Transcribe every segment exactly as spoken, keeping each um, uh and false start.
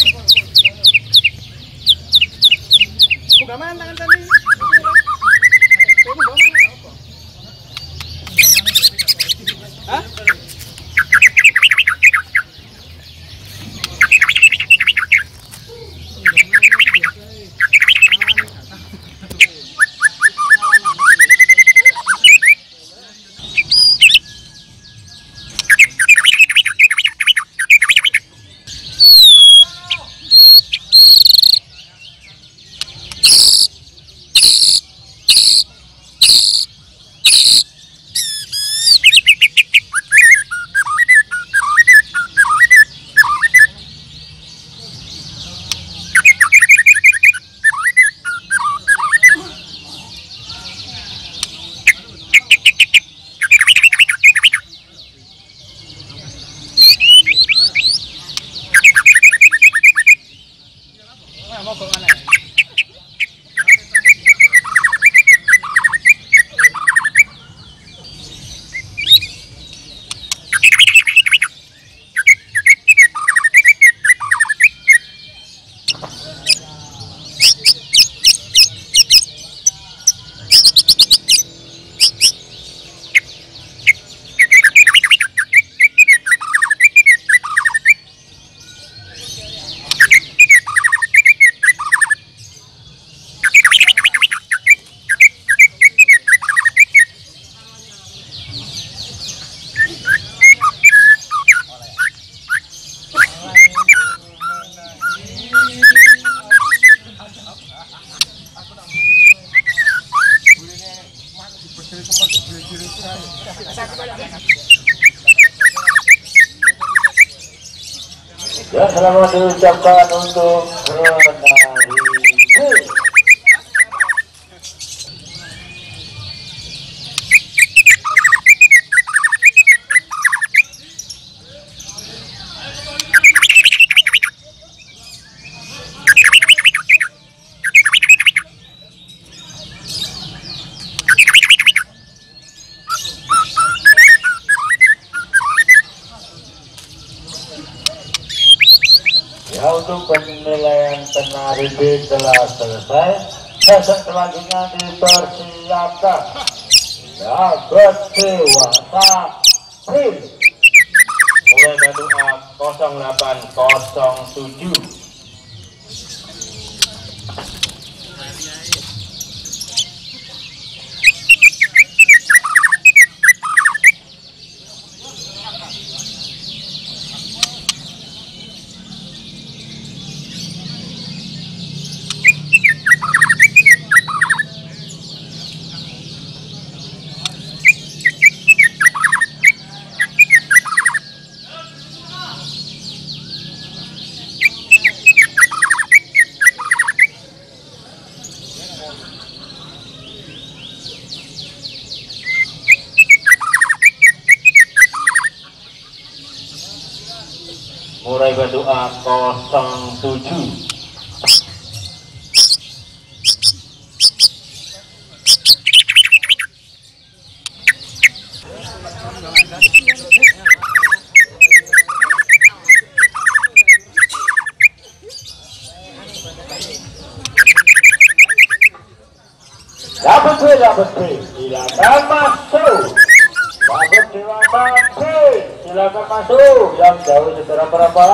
Bukaman tangan tadi. Kamu bukaman apa? Hah? Ya, selamat diucapkan untuk Ronari. Ya, untuk penilaian penari B telah selesai. Sesek selanjutnya dipersiapkan. Ya, berdewasa Prim. Mulai dari A nol delapan nol tujuh. Murai Batu A nol tujuh. Dapat B, dapat B, silakan masuk. Dapat silakan B, silakan masuk. Yang jauh secara berapa?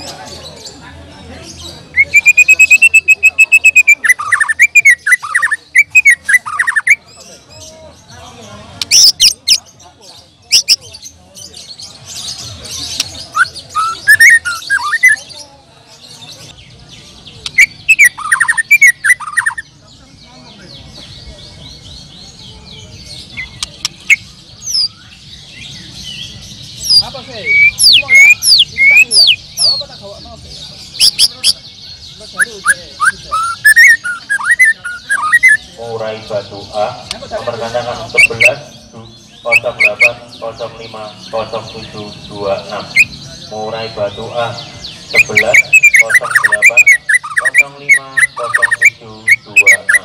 Apa sih? Ini mau dah? Ini tanggung dah? Tahu apa tak tahu apa sih? Murai Batu A nomor gandangan sebelas nol delapan nol lima nol tujuh dua enam. Murai Batu A sebelas nol delapan nol lima nol tujuh dua enam.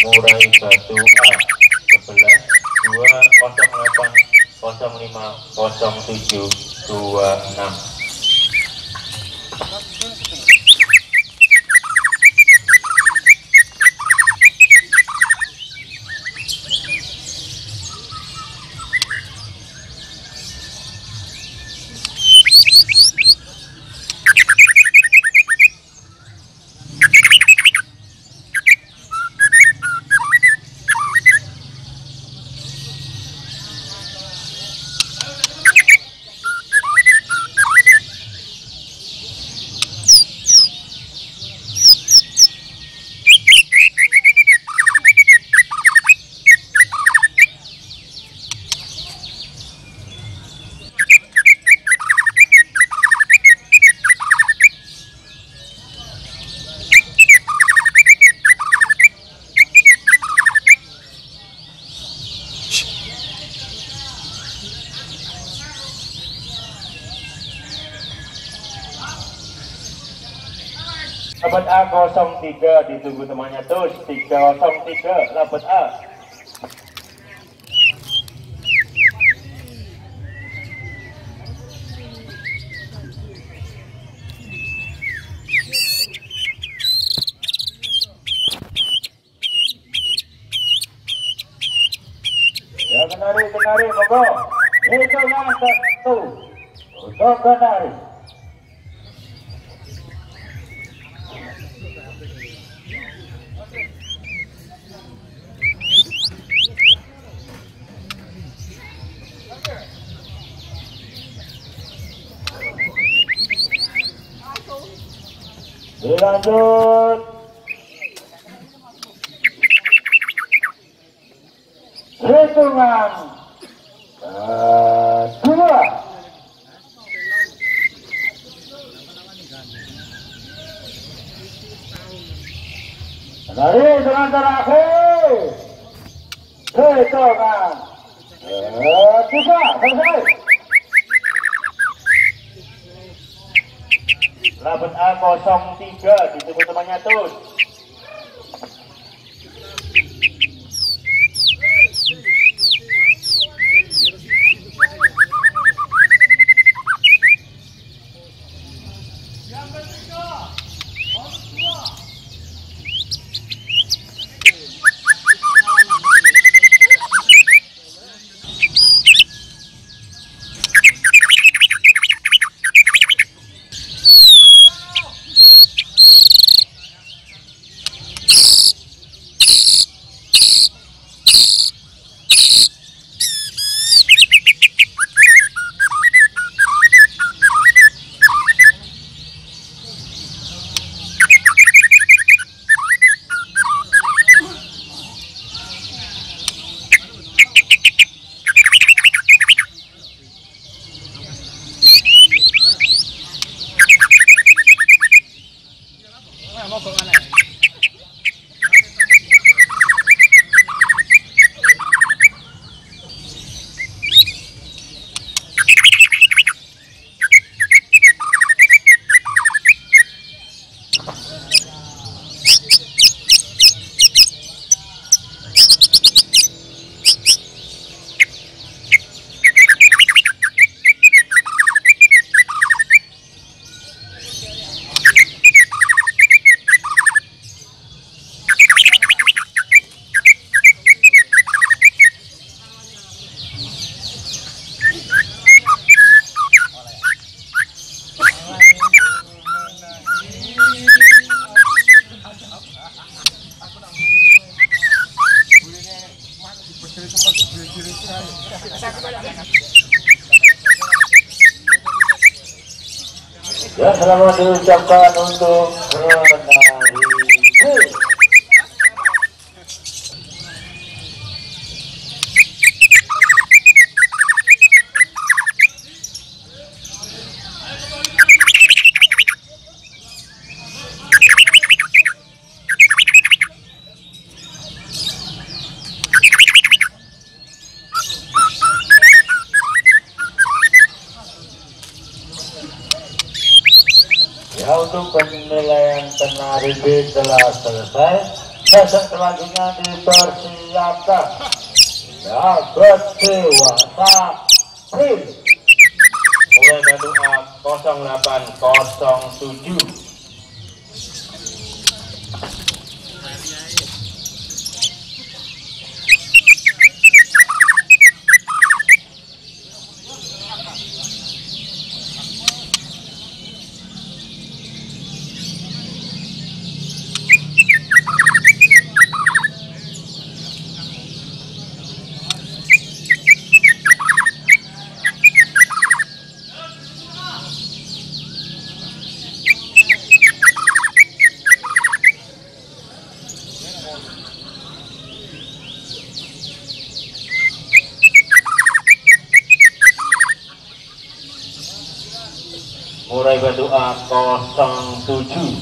Murai Batu A sebelas dua nol delapan nol lima nol tujuh dua enam. Labat A nol tiga ditunggu temannya terus tiga nol tiga Labat A. Ya kenari kenari monggo. Itu ngangkat tuh. Untuk kenari. Dilanjut hitungan kedua. Dari hitungan terakhir hitungan ketiga selesai. Labat A nol tiga ditunggu temannya terus. Ya, selamat diucapkan untuk menari. Ya, untuk penilaian penari B telah selesai. Sesek selanjutnya dipersiapkan. Jabat dewasa Prim. Mulai batu A nol delapan nol tujuh. Murai batu A nol tujuh.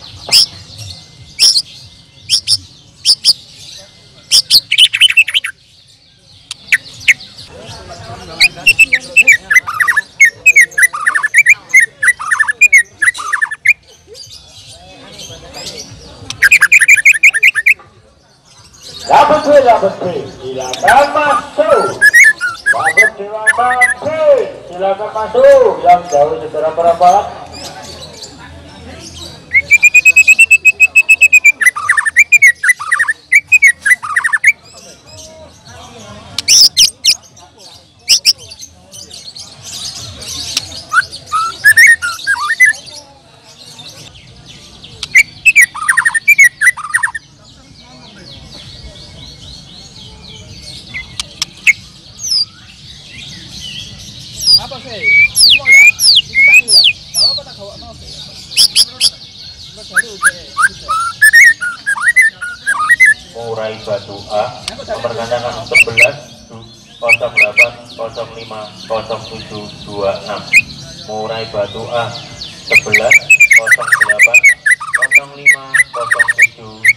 Dapat B, dapat B, silakan masuk. Dapat dewasa B, silakan masuk. Yang jauh segera merapat. Apa sih? Ini mau dah? Ini tangi dah. Tahu apa tak kawan mau sih? Enggak selalu sih. Murai batu A nomor gandangan sebelas nol delapan nol lima nol tujuh dua enam. Murai batu A sebelas nol delapan nol lima nol tujuh